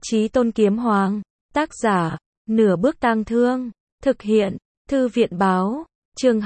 Chí Tôn Kiếm Hoàng. Tác giả, Nửa Bước Tang Thương. Thực hiện, Thư viện báo. Chương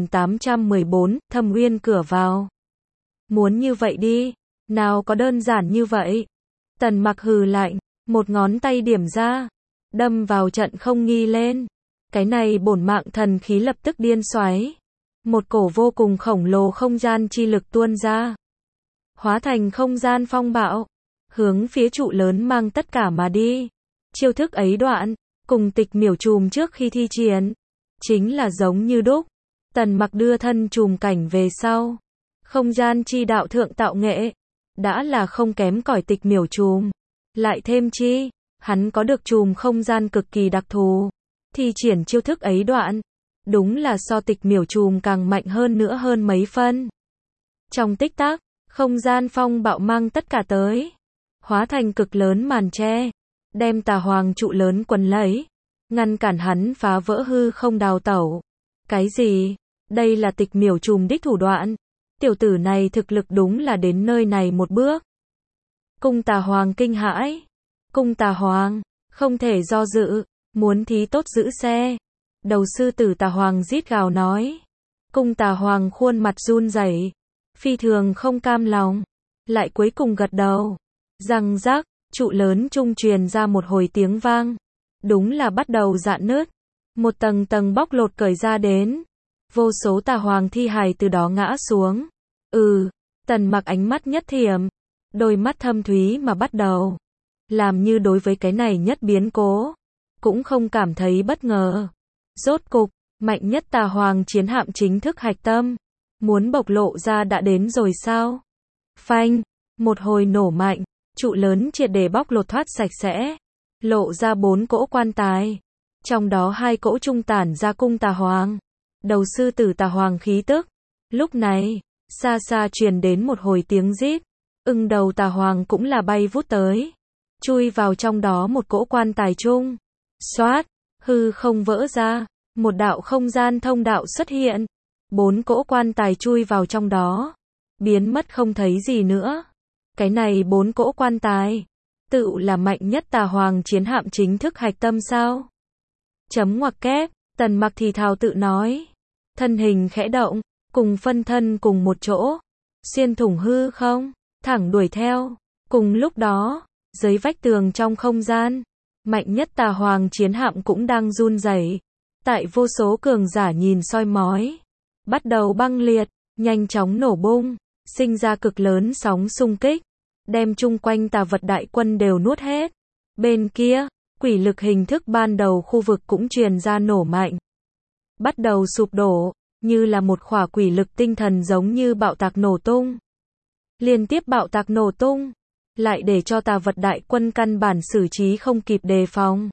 2814, Thâm Uyên cửa vào. Muốn như vậy đi, nào có đơn giản như vậy. Tần Mặc hừ lạnh, một ngón tay điểm ra, đâm vào trận không nghi lên. Cái này bổn mạng thần khí lập tức điên xoáy. Một cổ vô cùng khổng lồ không gian chi lực tuôn ra, hóa thành không gian phong bạo, hướng phía trụ lớn mang tất cả mà đi. Chiêu thức ấy đoạn, cùng Tịch Miểu Trùm trước khi thi triển, chính là giống như đúc. Tần Mặc đưa thân trùm cảnh về sau, không gian chi đạo thượng tạo nghệ, đã là không kém cỏi Tịch Miểu Trùm. Lại thêm chi, hắn có được trùm không gian cực kỳ đặc thù, thi triển chiêu thức ấy đoạn, đúng là so Tịch Miểu Trùm càng mạnh hơn nữa hơn mấy phân. Trong tích tắc, không gian phong bạo mang tất cả tới, hóa thành cực lớn màn che, đem Tà Hoàng trụ lớn quấn lấy, ngăn cản hắn phá vỡ hư không đào tẩu. Cái gì? Đây là Tịch Miểu Trùm đích thủ đoạn. Tiểu tử này thực lực đúng là đến nơi này một bước. Cung Tà Hoàng kinh hãi. Cung Tà Hoàng, không thể do dự, muốn thí tốt giữ xe. Đầu sư tử Tà Hoàng rít gào nói. Cung Tà Hoàng khuôn mặt run rẩy, phi thường không cam lòng, lại cuối cùng gật đầu. Răng rắc, trụ lớn trung truyền ra một hồi tiếng vang. Đúng là bắt đầu rạn nứt, một tầng tầng bóc lột cởi ra đến. Vô số Tà Hoàng thi hài từ đó ngã xuống. Tần Mặc ánh mắt nhất thiểm, đôi mắt thâm thúy mà bắt đầu, làm như đối với cái này nhất biến cố, cũng không cảm thấy bất ngờ. Rốt cục, mạnh nhất Tà Hoàng chiến hạm chính thức hạch tâm, muốn bộc lộ ra đã đến rồi sao? Phanh, một hồi nổ mạnh, trụ lớn triệt để bóc lột thoát sạch sẽ, lộ ra 4 cỗ quan tài, trong đó 2 cỗ trung tản ra cung Tà Hoàng, đầu sư tử Tà Hoàng khí tức. Lúc này, xa xa truyền đến một hồi tiếng rít, đầu Tà Hoàng cũng là bay vút tới, chui vào trong đó một cỗ quan tài chung. Xoát, hư không vỡ ra, một đạo không gian thông đạo xuất hiện, 4 cỗ quan tài chui vào trong đó, biến mất không thấy gì nữa. Cái này 4 cỗ quan tài, tự là mạnh nhất Tà Hoàng chiến hạm chính thức hạch tâm sao? Chấm ngoặc kép, Tần Mặc thì thào tự nói, thân hình khẽ động, cùng phân thân cùng một chỗ, xuyên thủng hư không, thẳng đuổi theo. Cùng lúc đó, dưới vách tường trong không gian, mạnh nhất Tà Hoàng chiến hạm cũng đang run rẩy. Tại vô số cường giả nhìn soi mói, bắt đầu băng liệt, nhanh chóng nổ bung, sinh ra cực lớn sóng xung kích, đem chung quanh tà vật đại quân đều nuốt hết. Bên kia, quỷ lực hình thức ban đầu khu vực cũng truyền ra nổ mạnh, bắt đầu sụp đổ, như là một khỏa quỷ lực tinh thần giống như bạo tạc nổ tung. Liên tiếp bạo tạc nổ tung, lại để cho tà vật đại quân căn bản xử trí không kịp đề phòng.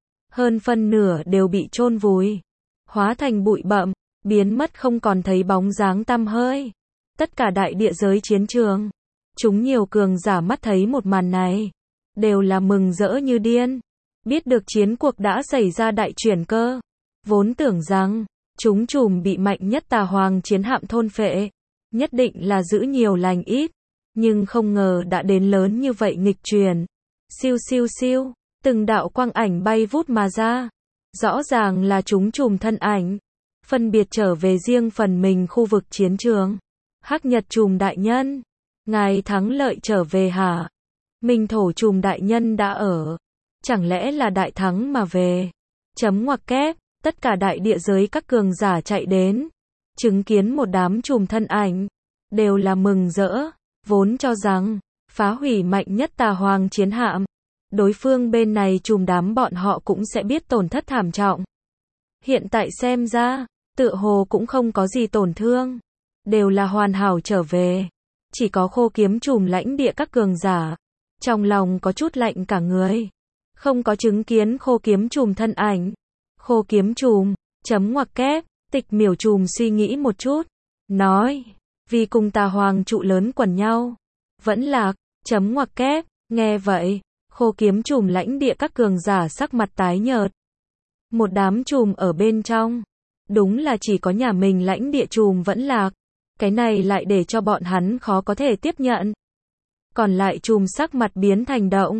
Hơn phân nửa đều bị chôn vùi, hóa thành bụi bặm, biến mất không còn thấy bóng dáng tăm hơi. Tất cả đại địa giới chiến trường, chúng nhiều cường giả mắt thấy một màn này, đều là mừng rỡ như điên. Biết được chiến cuộc đã xảy ra đại chuyển cơ, vốn tưởng rằng chúng trùm bị mạnh nhất Tà Hoàng chiến hạm thôn phệ, nhất định là giữ nhiều lành ít, nhưng không ngờ đã đến lớn như vậy nghịch chuyển. Siêu siêu siêu, từng đạo quang ảnh bay vút mà ra, rõ ràng là chúng trùm thân ảnh, phân biệt trở về riêng phần mình khu vực chiến trường. Hắc Nhật trùm đại nhân, ngài thắng lợi trở về hả? Minh Thổ trùm đại nhân đã ở, chẳng lẽ là đại thắng mà về? Chấm ngoặc kép, tất cả đại địa giới các cường giả chạy đến, chứng kiến một đám trùm thân ảnh, đều là mừng rỡ, vốn cho rằng phá hủy mạnh nhất Tà Hoàng chiến hạm, đối phương bên này trùm đám bọn họ cũng sẽ biết tổn thất thảm trọng. Hiện tại xem ra, tựa hồ cũng không có gì tổn thương, đều là hoàn hảo trở về. Chỉ có Khô Kiếm trùm lãnh địa các cường giả, trong lòng có chút lạnh cả người, không có chứng kiến Khô Kiếm trùm thân ảnh. Khô Kiếm trùm, chấm ngoặc kép, Tịch Miểu Trùm suy nghĩ một chút, nói, vì cùng Tà Hoàng trụ lớn quần nhau, vẫn lạc, chấm ngoặc kép. Nghe vậy, Khô Kiếm trùm lãnh địa các cường giả sắc mặt tái nhợt. Một đám trùm ở bên trong, đúng là chỉ có nhà mình lãnh địa trùm vẫn lạc, cái này lại để cho bọn hắn khó có thể tiếp nhận. Còn lại trùm sắc mặt biến thành động,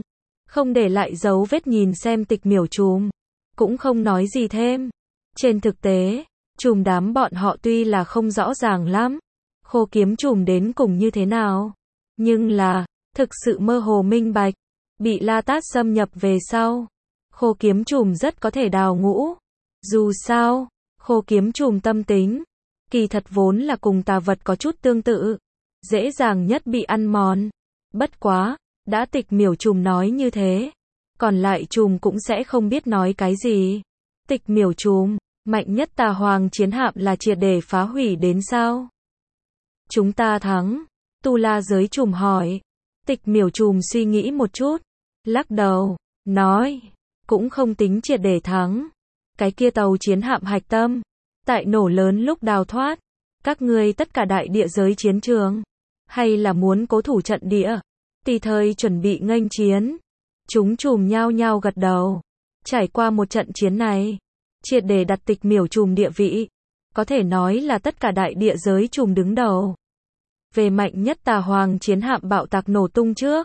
không để lại dấu vết nhìn xem Tịch Miểu Trùm, cũng không nói gì thêm. Trên thực tế, Trùm đám bọn họ tuy là không rõ ràng lắm, Khô Kiếm Trùm đến cùng như thế nào, nhưng là, thực sự mơ hồ minh bạch, bị La Tát xâm nhập về sau, Khô Kiếm Trùm rất có thể đào ngũ. Dù sao, Khô Kiếm Trùm tâm tính, kỳ thật vốn là cùng tà vật có chút tương tự, dễ dàng nhất bị ăn mòn. Bất quá, đã Tịch Miểu Trùm nói như thế, còn lại trùm cũng sẽ không biết nói cái gì. Tịch Miểu Trùm, mạnh nhất Tà Hoàng chiến hạm là triệt để phá hủy đến sao? Chúng ta thắng. Tu La Giới Trùm hỏi. Tịch Miểu Trùm suy nghĩ một chút, lắc đầu, nói, cũng không tính triệt để thắng. Cái kia tàu chiến hạm hạch tâm, tại nổ lớn lúc đào thoát, các ngươi tất cả đại địa giới chiến trường, hay là muốn cố thủ trận địa, tùy thời chuẩn bị nghênh chiến. Chúng trùm nhao nhao gật đầu. Trải qua một trận chiến này, triệt để đặt Tịch Miểu Trùm địa vị, có thể nói là tất cả đại địa giới trùm đứng đầu. Về mạnh nhất Tà Hoàng chiến hạm bạo tạc nổ tung trước,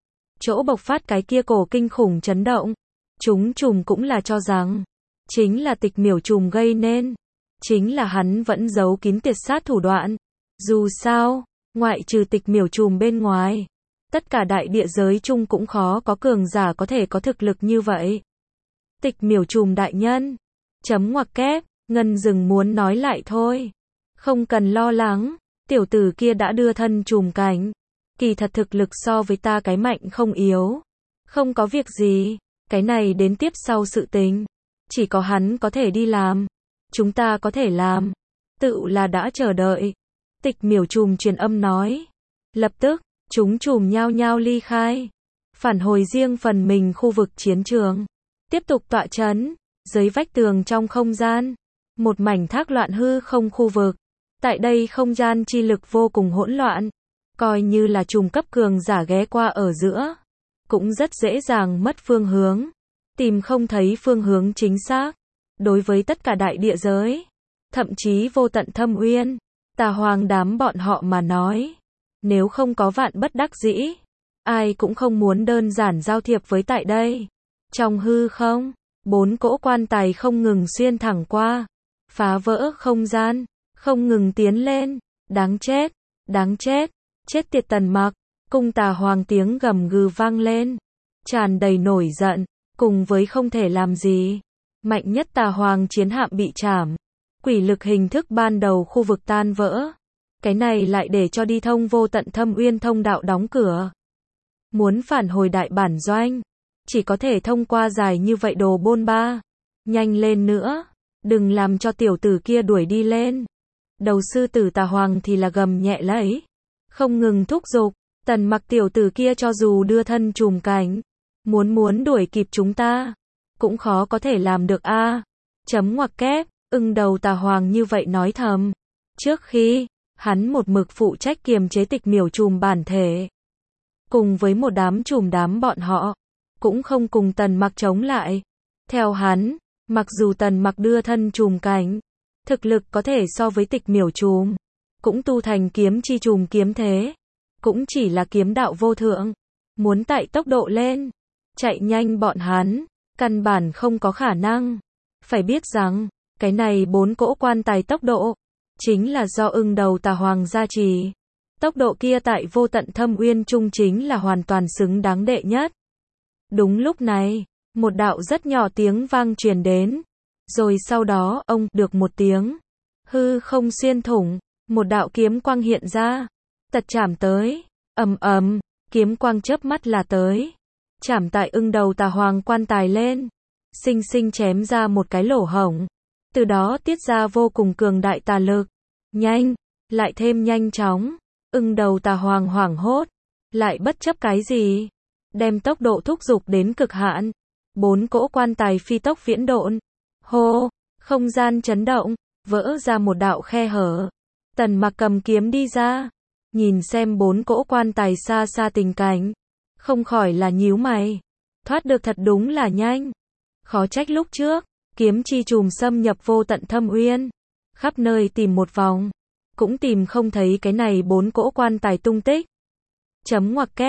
chỗ bộc phát cái kia cổ kinh khủng chấn động, chúng trùm cũng là cho rằng, chính là Tịch Miểu Trùm gây nên, chính là hắn vẫn giấu kín tuyệt sát thủ đoạn. Dù sao, ngoại trừ Tịch Miểu Trùm bên ngoài, tất cả đại địa giới chung cũng khó có cường giả có thể có thực lực như vậy. Tịch Miểu Trùm đại nhân, chấm ngoặc kép, Ngân Dừng muốn nói lại thôi. Không cần lo lắng, tiểu tử kia đã đưa thân trùm cảnh. Kỳ thật thực lực so với ta cái mạnh không yếu. Không có việc gì, cái này đến tiếp sau sự tình. Chỉ có hắn có thể đi làm. Chúng ta có thể làm. Tự là đã chờ đợi. Tịch Miểu Trùm truyền âm nói. Lập tức, chúng trùm nhao nhao ly khai. Phản hồi riêng phần mình khu vực chiến trường. Tiếp tục tọa trấn. Dưới vách tường trong không gian. Một mảnh thác loạn hư không khu vực. Tại đây không gian chi lực vô cùng hỗn loạn. Coi như là trùm cấp cường giả ghé qua ở giữa. Cũng rất dễ dàng mất phương hướng. Tìm không thấy phương hướng chính xác. Đối với tất cả đại địa giới. Thậm chí vô tận thâm uyên. Tà Hoàng đám bọn họ mà nói. Nếu không có vạn bất đắc dĩ. Ai cũng không muốn đơn giản giao thiệp với tại đây. Trong hư không. 4 cỗ quan tài không ngừng xuyên thẳng qua. Phá vỡ không gian. Không ngừng tiến lên. Đáng chết. Đáng chết. Chết tiệt Tần Mặc. Cung Tà Hoàng tiếng gầm gừ vang lên. Tràn đầy nổi giận. Cùng với không thể làm gì. Mạnh nhất Tà Hoàng chiến hạm bị chảm. Quỷ lực hình thức ban đầu khu vực tan vỡ. Cái này lại để cho đi thông vô tận thâm uyên thông đạo đóng cửa. Muốn phản hồi đại bản doanh. Chỉ có thể thông qua dài như vậy đồ bôn ba. Nhanh lên nữa. Đừng làm cho tiểu tử kia đuổi đi lên. Đầu sư tử Tà Hoàng thì là gầm nhẹ lấy. Không ngừng thúc giục. Tần Mặc tiểu tử kia cho dù đưa thân trùm cảnh. Muốn đuổi kịp chúng ta. Cũng khó có thể làm được a. Chấm ngoặc kép. Ưng đầu Tà Hoàng như vậy nói thầm. Trước khi, hắn một mực phụ trách kiềm chế Tịch Miểu Trùm bản thể. Cùng với một đám trùm đám bọn họ. Cũng không cùng Tần Mặc chống lại. Theo hắn, mặc dù Tần Mặc đưa thân trùm cảnh. Thực lực có thể so với Tịch Miểu Trùm. Cũng tu thành kiếm chi trùm kiếm thế. Cũng chỉ là kiếm đạo vô thượng. Muốn tại tốc độ lên. Chạy nhanh bọn hắn. Căn bản không có khả năng. Phải biết rằng, cái này 4 cỗ quan tài tốc độ. Chính là do ưng đầu Tà Hoàng gia trì. Tốc độ kia tại vô tận thâm uyên trung chính là hoàn toàn xứng đáng đệ nhất. Đúng lúc này, một đạo rất nhỏ tiếng vang truyền đến. Rồi sau đó, ông, được một tiếng. Hư không xuyên thủng, một đạo kiếm quang hiện ra. Tật chảm tới, ầm ầm, kiếm quang chớp mắt là tới. Chảm tại ưng đầu Tà Hoàng quan tài lên. Xinh xinh chém ra một cái lỗ hổng. Từ đó tiết ra vô cùng cường đại tà lực. Nhanh, lại thêm nhanh chóng. Ưng đầu Tà Hoàng hoảng hốt. Lại bất chấp cái gì. Đem tốc độ thúc giục đến cực hạn. 4 cỗ quan tài phi tốc viễn độn. Hô, không gian chấn động. Vỡ ra một đạo khe hở. Tần Mặc cầm kiếm đi ra. Nhìn xem 4 cỗ quan tài xa xa tình cảnh. Không khỏi là nhíu mày. Thoát được thật đúng là nhanh. Khó trách lúc trước. Kiếm chi trùm xâm nhập vô tận thâm uyên. Khắp nơi tìm một vòng. Cũng tìm không thấy cái này 4 cỗ quan tài tung tích. Chấm ngoặc kép.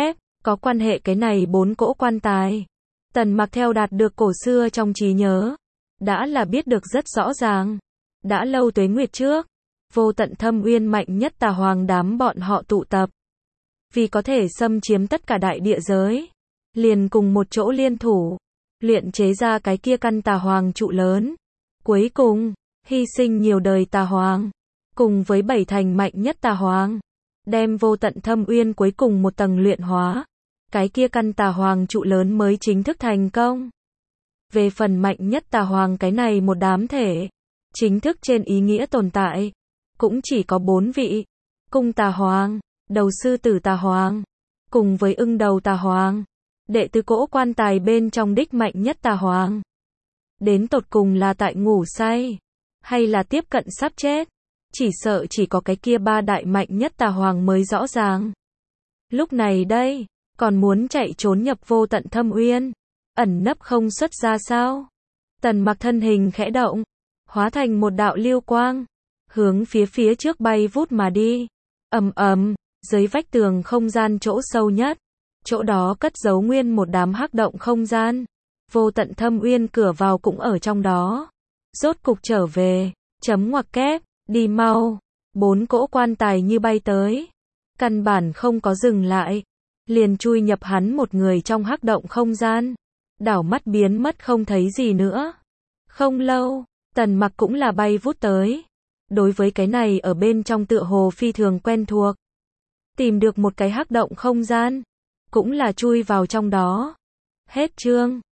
Có quan hệ cái này 4 cỗ quan tài. Tần Mặc theo đạt được cổ xưa trong trí nhớ, đã là biết được rất rõ ràng. Đã lâu tuế nguyệt trước, Vô Tận Thâm Uyên mạnh nhất Tà Hoàng đám bọn họ tụ tập. Vì có thể xâm chiếm tất cả đại địa giới, liền cùng một chỗ liên thủ, luyện chế ra cái kia căn Tà Hoàng trụ lớn. Cuối cùng, hy sinh nhiều đời Tà Hoàng, cùng với 7 thành mạnh nhất Tà Hoàng, đem Vô Tận Thâm Uyên cuối cùng một tầng luyện hóa. Cái kia căn Tà Hoàng trụ lớn mới chính thức thành công. Về phần mạnh nhất Tà Hoàng cái này một đám thể, chính thức trên ý nghĩa tồn tại, cũng chỉ có 4 vị. Cung Tà Hoàng, Đầu Sư Tử Tà Hoàng, cùng với Ưng Đầu Tà Hoàng, đệ tứ cỗ quan tài bên trong đích mạnh nhất Tà Hoàng. Đến tột cùng là tại ngủ say, hay là tiếp cận sắp chết, chỉ sợ chỉ có cái kia 3 đại mạnh nhất Tà Hoàng mới rõ ràng. Lúc này đây, còn muốn chạy trốn nhập Vô Tận Thâm Uyên, ẩn nấp không xuất ra sao? Tần Mặc thân hình khẽ động, hóa thành một đạo lưu quang, hướng phía trước bay vút mà đi. Ầm ầm, dưới vách tường không gian chỗ sâu nhất, chỗ đó cất giấu nguyên một đám hắc động không gian. Vô Tận Thâm Uyên cửa vào cũng ở trong đó. Rốt cục trở về, chấm ngoặc kép, đi mau. 4 cỗ quan tài như bay tới, căn bản không có dừng lại, liền chui nhập hắn một người trong hắc động không gian, đảo mắt biến mất không thấy gì nữa. Không lâu, Tần Mặc cũng là bay vút tới. Đối với cái này ở bên trong tựa hồ phi thường quen thuộc. Tìm được một cái hắc động không gian, cũng là chui vào trong đó. Hết chương.